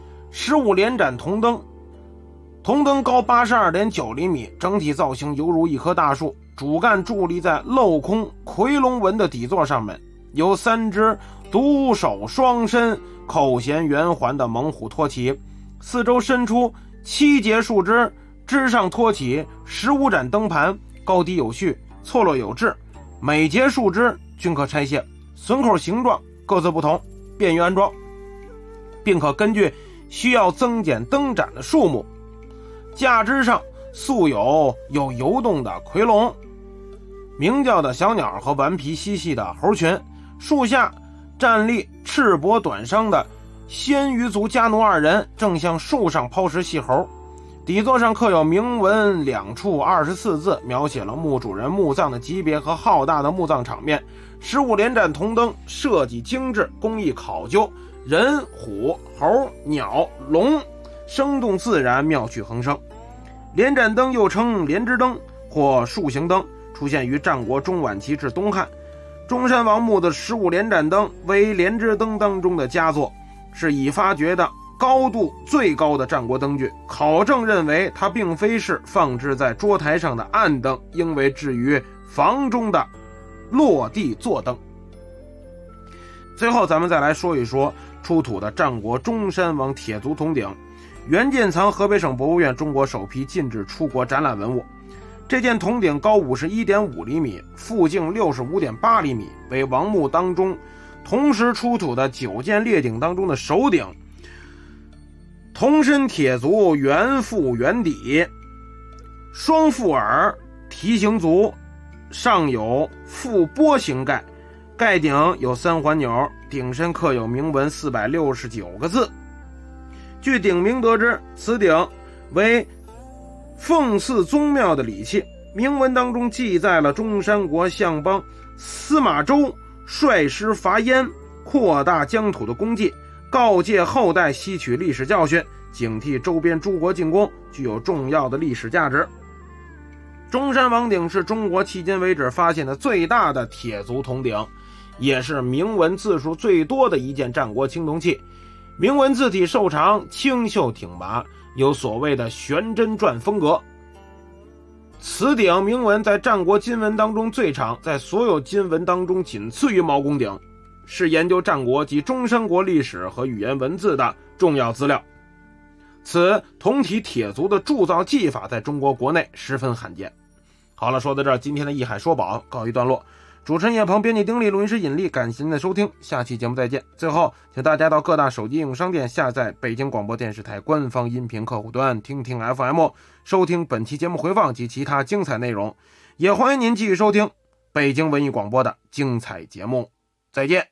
，15连斩铜灯，铜灯高82.9厘米，整体造型犹如一棵大树，主干伫立在镂空夔龙纹的底座上面，由3只独手双身、口衔圆环的猛虎托起，四周伸出7节树枝，枝上托起15盏灯盘，高低有序，错落有致，每节树枝均可拆卸，榫口形状各自不同，便于安装，并可根据需要增减灯盏的数目。架枝上素有游动的夔龙、鸣叫的小鸟和顽皮嬉戏的猴群，树下站立赤膊短伤的鲜鱼族家奴2人，正向树上抛石戏猴。底座上刻有铭文2处24字，描写了墓主人墓葬的级别和浩大的墓葬场面。15连斩铜灯设计精致，工艺考究，人、虎、猴、鸟、龙生动自然，妙趣横生。连斩灯又称连枝灯或树形灯，出现于战国中晚期至东汉。中山王墓的15连斩灯为连枝灯当中的佳作，是已发掘的高度最高的战国灯具。考证认为它并非是放置在桌台上的暗灯，应为置于房中的落地座灯。最后咱们再来说一说出土的战国中山王铁足铜鼎，原建藏河北省博物院中国首批禁止出国展览文物。这件铜鼎高51.5厘米，腹径65.8厘米，为王墓当中同时出土的9件列鼎当中的首鼎。铜身铁足，圆腹圆底，双腹耳，蹄形足，上有覆钵形盖，盖顶有3环钮，顶身刻有铭文469个字。据鼎名得知，此鼎为奉祀宗庙的礼器。铭文当中记载了中山国相邦司马周率师伐燕，扩大疆土的功绩，告诫后代吸取历史教训，警惕周边诸国进攻，具有重要的历史价值。中山王鼎是中国迄今为止发现的最大的铁足铜鼎，也是铭文字数最多的一件战国青铜器。铭文字体瘦长，清秀挺拔，有所谓的悬针篆风格。此鼎铭文在战国金文当中最长，在所有金文当中仅次于毛公鼎，是研究战国及中山国历史和语言文字的重要资料。此铜体铁足的铸造技法在中国国内十分罕见。好了，说到这儿，今天的艺海说宝告一段落。主持人叶鹏，编辑丁力，录音师尹力，感谢您的收听，下期节目再见。最后，请大家到各大手机应用商店下载北京广播电视台官方音频客户端听听 FM， 收听本期节目回放及其他精彩内容。也欢迎您继续收听北京文艺广播的精彩节目。再见。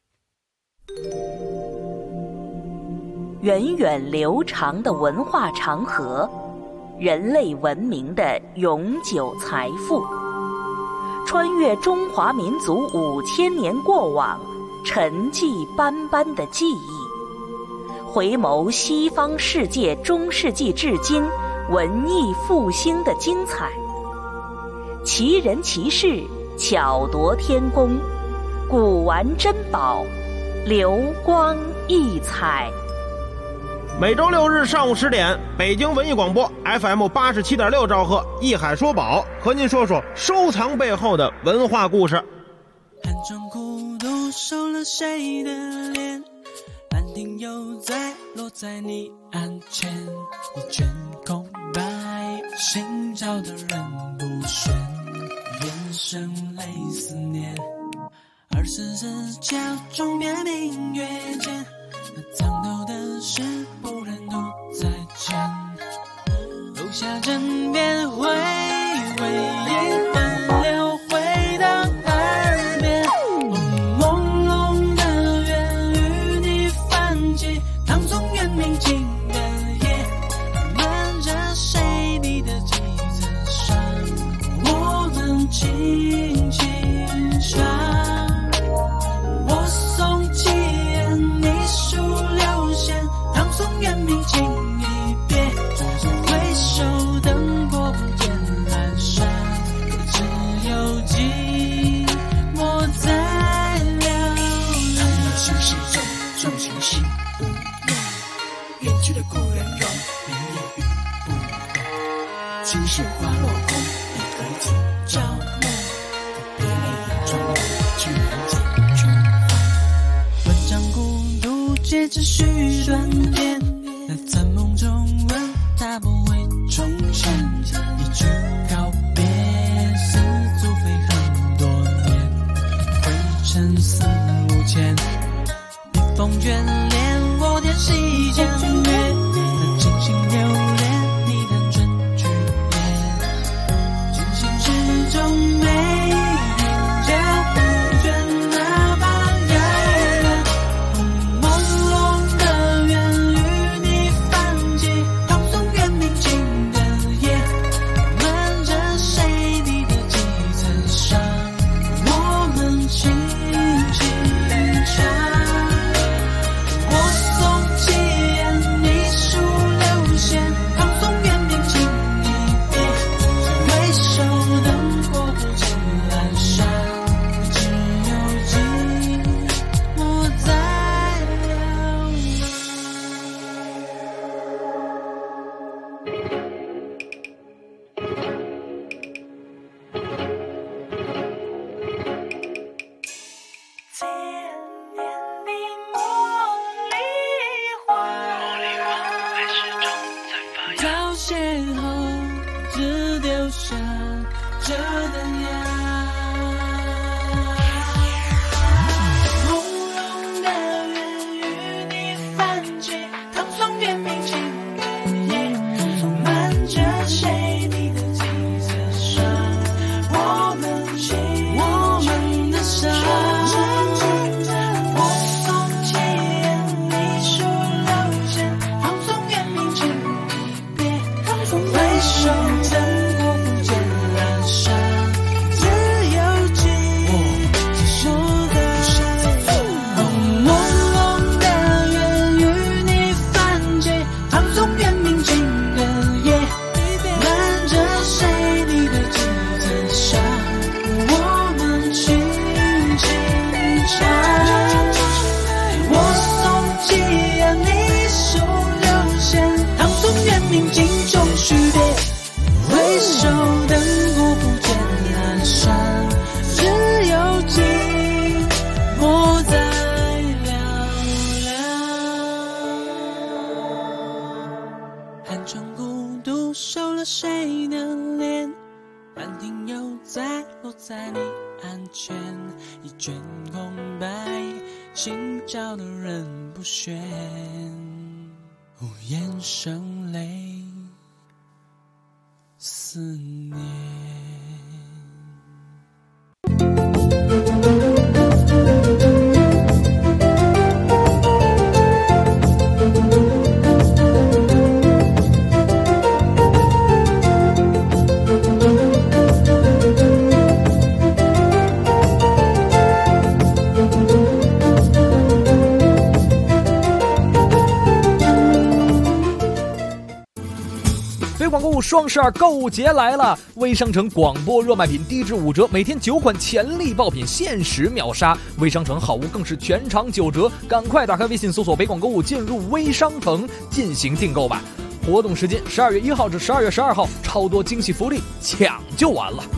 源远流长的文化长河，人类文明的永久财富。穿越中华民族5000年过往，沉寂斑斑的记忆，回眸西方世界中世纪至今文艺复兴的精彩。奇人奇事，巧夺天工，古玩珍宝，流光溢彩。 每周6日上午10点，北京文艺广播 FM 87.6兆赫，艺海说宝和您说说收藏背后的文化故事。 寒窗孤独收了谁的脸，兰亭又在落在你案前，一卷空白，寻找的人不选，眼神泪思念，24时假装别明月间，那藏头的事不忍独再见，留下枕边回味一分流回到耳边，朦胧的缘与你泛起，唐宋元明清的夜，漫着谁笔的几字上，我们轻轻唱，我送起你数流线，唐宋元明清一别，回首灯火不见阑珊，只有寂寞在流连。他们心事重重情心无言，远去的故人容明夜雨不懂，青石花落空，一个今朝梦，别泪眼中去人间春风，文章孤独皆只需断片，那在梦中问他不会重现，一句告别似足飞很多年，灰尘四五千，笔锋眷恋我点细间月，那真心留恋你弹春去烟，君心之中没听见不倦那把遥远，朦胧的缘与你泛起，唐宋元明清的夜，漫着谁笔的几层上，我们轻轻唱，我送起你数流线，唐宋元明清一别，回首灯火不见阑珊，只有寂寞在流早邂逅，只丢下这灯芽，朦胧的缘与你泛起，唐宋元明清的夜，漫着谁笔的几字上，我们的伤，我送起你数流线，唐宋元明清一别，回首灯火不见阑珊，只有寂寞在朦胧的缘与你泛起，唐宋元明清的夜，漫着谁笔的几字上，我们轻轻唱，我送起你数流线，唐宋元明清终须别，回首灯火不见阑珊，只有寂寞在寥寥。寒窗孤独收了谁的脸，兰亭又在落在你案前，一卷空白，寻找的人不选，无言声泪思念。 购双12购物节来了！微商城广播热卖品低至5折，每天9款潜力爆品限时秒杀。微商城好物更是全场9折，赶快打开微信搜索北广购物，进入微商城进行订购吧。活动时间12月1号至12月12号，超多惊喜福利，抢就完了。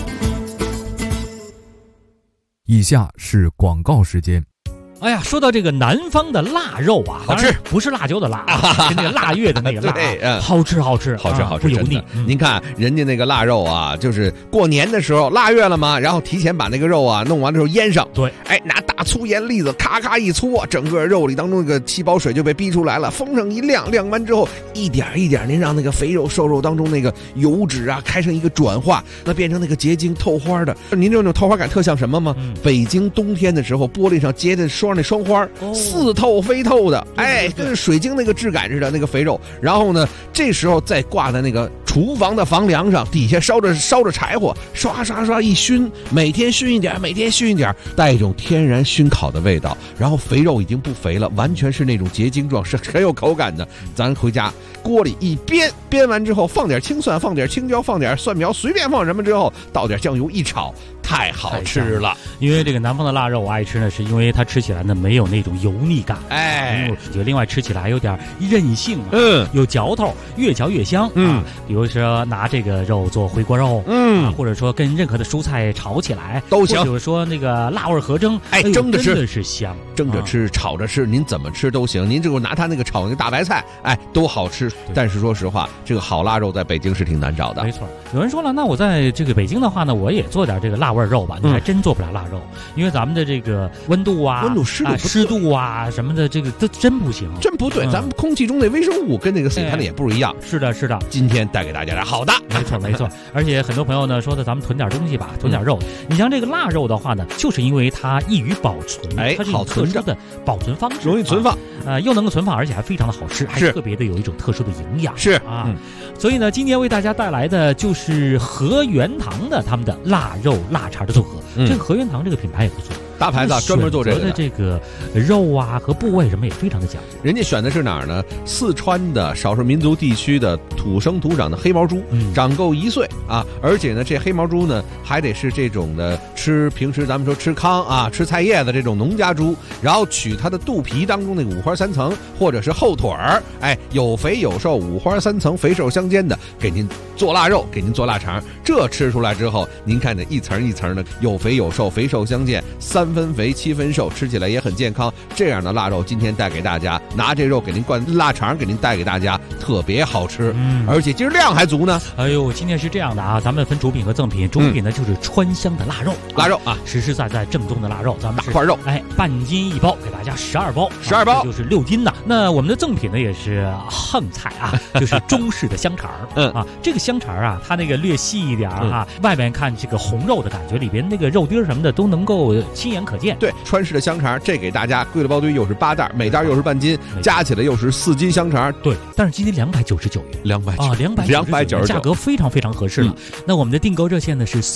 以下是广告时间。 哎呀，说到这个南方的腊肉啊， 好吃， 不是辣椒的辣，是那个腊月的那个腊， 对， 好吃， 好吃， 不油腻。 您看人家那个腊肉啊，就是过年的时候腊月了嘛，然后提前把那个肉啊弄完的时候腌上， 对， 哎，拿大粗盐粒子咔咔一搓，整个肉里当中那个气泡水就被逼出来了，风上一晾，晾完之后一点一点，您让那个肥肉瘦肉当中那个油脂啊开成一个转化，那变成那个结晶透花的。您这种透花感特像什么吗？北京冬天的时候玻璃上结的那双花，似透非透的，哎，跟水晶那个质感似的那个肥肉。然后呢，这时候再挂在那个厨房的房梁上，底下烧着柴火，刷刷刷一熏，每天熏一点，每天熏一点，带一种天然熏烤的味道。然后肥肉已经不肥了，完全是那种结晶状，是很有口感的。咱回家锅里一煸完之后，放点青蒜，放点青椒，放点蒜苗，随便放什么之后，倒点酱油一炒，太好吃了。 因为这个南方的腊肉我爱吃呢，是因为它吃起来呢没有那种油腻感， 哎， 就另外吃起来还有点韧性，有嚼头，越嚼越香，比如说拿这个肉做回锅肉，或者说跟任何的蔬菜炒起来都行， 或者说那个辣味合蒸， 哎，蒸着吃真的是香， 蒸着吃，炒着吃，您怎么吃都行。您这个拿它那个炒那个大白菜，哎，都好吃。但是说实话，这个好腊肉在北京是挺难找的。 没错，有人说了，那我在这个北京的话呢，我也做点这个辣味肉吧。你还真做不了腊肉，因为咱们的这个温度啊、湿度啊什么的，这个都真不行， 真不对。咱们空气中那微生物跟那个死盘的也不一样。 是的，是的。 今天带给大家点好的， 没错。而且很多朋友呢说的，咱们囤点东西吧，囤点肉。你像这个腊肉的话呢，就是因为它易于保存，它是有特殊的保存方式， 容易存放， 又能够存放，而且还非常的好吃，还特别的有一种特殊的营养。 是啊，所以呢，今天为大家带来的就是和元堂的他们的腊肉腊肠的组合。这个和元堂这个品牌也不错， 大牌子专门做这个的这个肉啊和部位什么也非常的讲究。 人家选的是哪儿呢？四川的少数民族地区的土生土长的黑毛猪，长够1岁啊，而且呢，这黑毛猪呢还得是这种的平时咱们说吃糠啊、吃菜叶子这种农家猪，然后取它的肚皮当中那个五花3层，或者是后腿儿，哎，有肥有瘦，五花3层，肥瘦相间的，给您做腊肉，给您做腊肠。这吃出来之后，您看这一层一层的，有肥有瘦，肥瘦相间，3分肥7分瘦，吃起来也很健康。这样的腊肉今天带给大家，拿这肉给您灌腊肠，给您带给大家，特别好吃，而且今儿量还足呢。 哎呦，今天是这样的啊，咱们分主品和赠品，主品呢就是川香的腊肉， 腊肉啊， 实实在在正宗的腊肉，咱们大块肉， 哎，半斤1包，给大家12包 ，12包就是6斤呐。那我们的赠品呢也是横菜啊，就是中式的香肠啊，这个香肠啊，它那个略细一点啊，外边看这个红肉的感觉，里边那个肉丁什么的都能够亲眼可见。 对，川式的香肠，这给大家归了包堆，又是8袋，每袋又是半斤，加起来又是4斤香肠。 对，但是今天299元 ，299， 价格非常非常合适了。那我们的订购热线呢是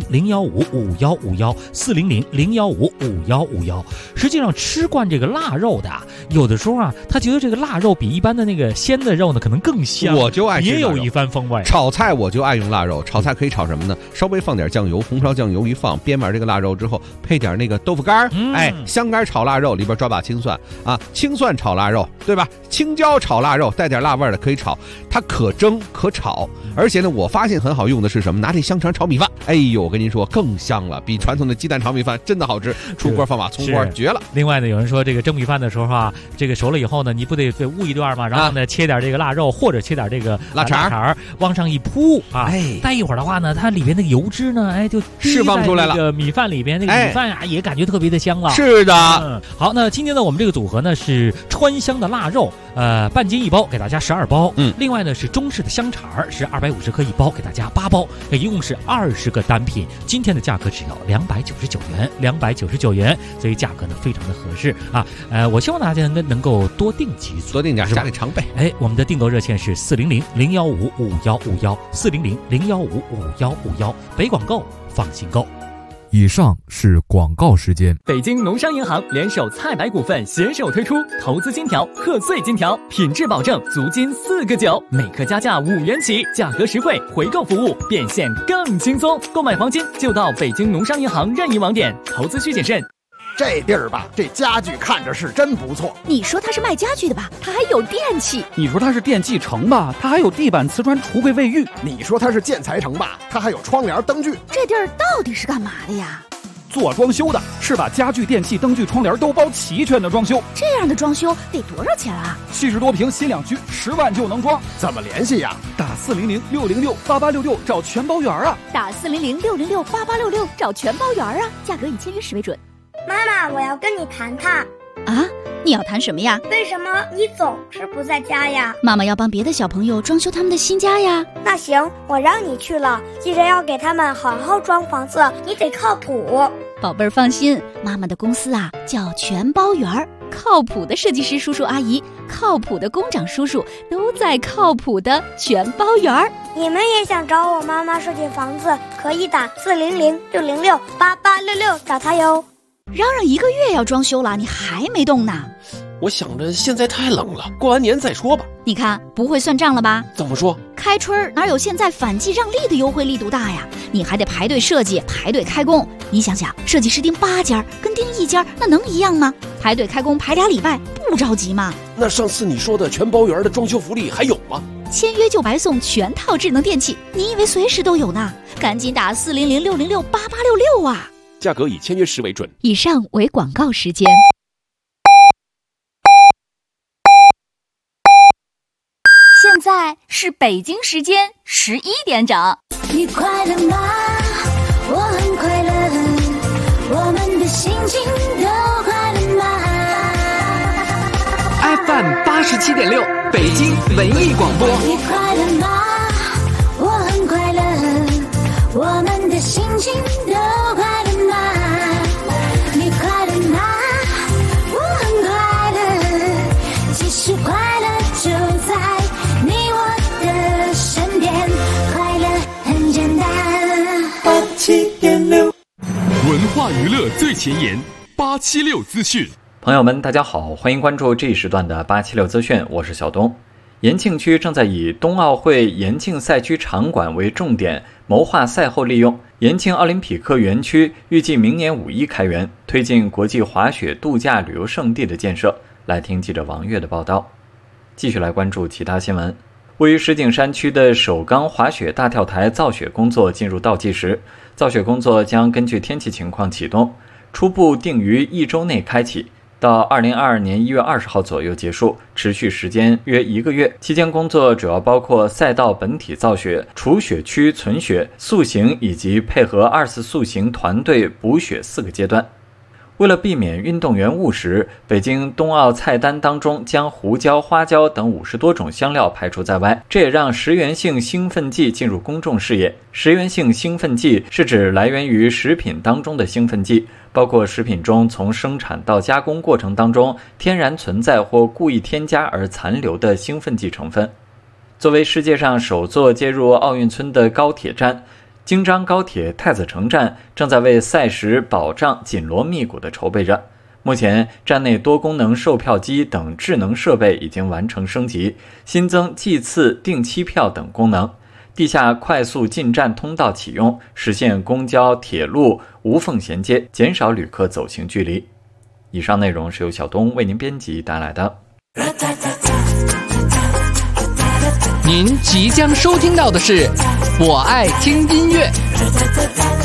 400-015-5151，400-015-5151。实际上吃惯这个腊肉的，有的时候啊，他觉得这个腊肉比一般的那个鲜的肉呢可能更香。 我就爱吃， 也有一番风味。 炒菜我就爱用腊肉，炒菜可以炒什么呢？稍微放点酱油，红烧酱油一放，煸完这个腊肉之后，配点那个豆腐干，哎，香干炒腊肉，里边抓把青蒜啊，青蒜炒腊肉，对吧？青椒炒腊肉，带点辣味的可以炒，它可蒸可炒，而且呢，我发现很好用的是什么？拿这香肠炒米饭，哎呦，我跟您说更香了，比传统的鸡蛋炒米饭真的好吃。出锅放把葱花，绝了。 另外呢，有人说这个蒸米饭的时候啊，这个熟了以后呢，你不得煨一段吗？然后呢，切点这个腊肉或者切点这个腊肠往上一铺啊，待一会儿的话呢，它里边那个油脂呢，哎，就释放出来了。 那个米饭里边那个米饭啊，也感觉特别的香了。 是的， 好，那今天呢，我们这个组合呢是川香的腊肉，半斤1包，给大家12包。另外呢是中式的香肠，是250克1包，给大家8包，一共是20个单品。今天的价格只要299元，所以价格呢非常的合适啊。我希望大家能够多订几组， 多订点，家里常备。 哎，我们的订购热线是400-015-5151，400-015-5151，北广购放心购。 以上是广告时间。 北京农商银行联手菜百股份携手推出投资金条、贺岁金条，品质保证，足金4个9，每克加价5元起，价格实惠，回购服务变现更轻松。购买黄金就到北京农商银行任意网点，投资需谨慎。 这地儿吧，这家具看着是真不错。 你说它是卖家具的吧？它还有电器。 你说它是电器城吧？它还有地板、瓷砖、橱柜、卫浴。 你说它是建材城吧？它还有窗帘、灯具。 这地儿到底是干嘛的呀？ 做装修的，是把家具、电器、灯具、窗帘都包齐全的装修。 这样的装修得多少钱啊 ？70多平新两居，10万就能装。 怎么联系呀？ 打400-606-8866找全包圆啊！ 打400-606-8866找全包圆啊！价格以签约时为准。 妈妈，我要跟你谈谈。 啊，你要谈什么呀？ 为什么你总是不在家呀？ 妈妈要帮别的小朋友装修他们的新家呀。 那行，我让你去了，记着要给他们好好装房子，你得靠谱。 宝贝儿放心，妈妈的公司啊叫全包圆儿，靠谱的设计师叔叔阿姨，靠谱的工长叔叔都在靠谱的全包圆儿。 你们也想找我妈妈设计房子，可以打400-606-8866找她哟。 嚷嚷1个月要装修了，你还没动呢？ 我想着现在太冷了，过完年再说吧。 你看不会算账了吧？ 怎么说？ 开春哪有现在反季让利的优惠力度大呀？你还得排队设计，排队开工。你想想，设计师盯8家跟盯1家，那能一样吗？排队开工排2礼拜，不着急吗？ 那上次你说的全包圆的装修福利还有吗？ 签约就白送全套智能电器，你以为随时都有呢？赶紧打400-606-8866啊！ 价格以签约时为准。 以上为广告时间。现在是北京时间11点整。 你快乐吗？我很快乐，我们的心情都快乐吗 ？FM 87.6，北京文艺广播。 你快乐吗？我很快乐，我们的心情都快乐。你快乐吗？我很快乐，其实快乐就在你我的身边，快乐很简单。 87.6，文化娱乐最前沿，876资讯。 朋友们，大家好，欢迎关注这一时段的876资讯，我是小东。延庆区正在以冬奥会延庆赛区场馆为重点，谋划赛后利用。延庆奥林匹克园区预计明年5一开园，推进国际滑雪度假旅游胜地的建设。来听记者王悦的报道。继续来关注其他新闻。位于石景山区的首钢滑雪大跳台造雪工作进入倒计时，造雪工作将根据天气情况启动，初步定于1周内开启，到2022年1月20号左右结束，持续时间约1个月。期间工作主要包括赛道本体造雪、除雪区存雪、塑形以及配合2次塑形团队补雪4个阶段。为了避免运动员误食，北京冬奥菜单当中将胡椒、花椒等50多种香料排除在外，这也让食源性兴奋剂进入公众视野。食源性兴奋剂是指来源于食品当中的兴奋剂，包括食品中从生产到加工过程当中天然存在或故意添加而残留的兴奋剂成分。作为世界上首座接入奥运村的高铁站，京张高铁太子城站正在为赛时保障紧锣密鼓地筹备着。目前站内多功能售票机等智能设备已经完成升级，新增计次、订期票等功能。地下快速进站通道启用，实现公交、铁路无缝衔接，减少旅客走行距离。以上内容是由小东为您编辑带来的。 您即将收听到的是我爱听音乐。